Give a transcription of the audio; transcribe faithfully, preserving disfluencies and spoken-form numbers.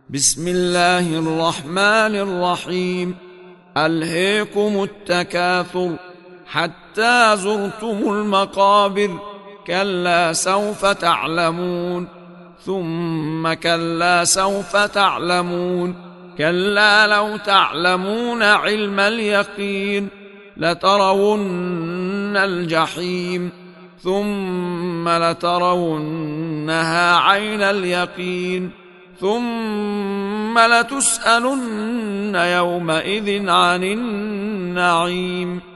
بسم الله الرحمن الرحيم. ألهيكم التكاثر حتى زرتم المقابر، كلا سوف تعلمون ثم كلا سوف تعلمون، كلا لو تعلمون علم اليقين لترون الجحيم ثم لترونها عين اليقين ثم لتسألن يومئذ عن النعيم.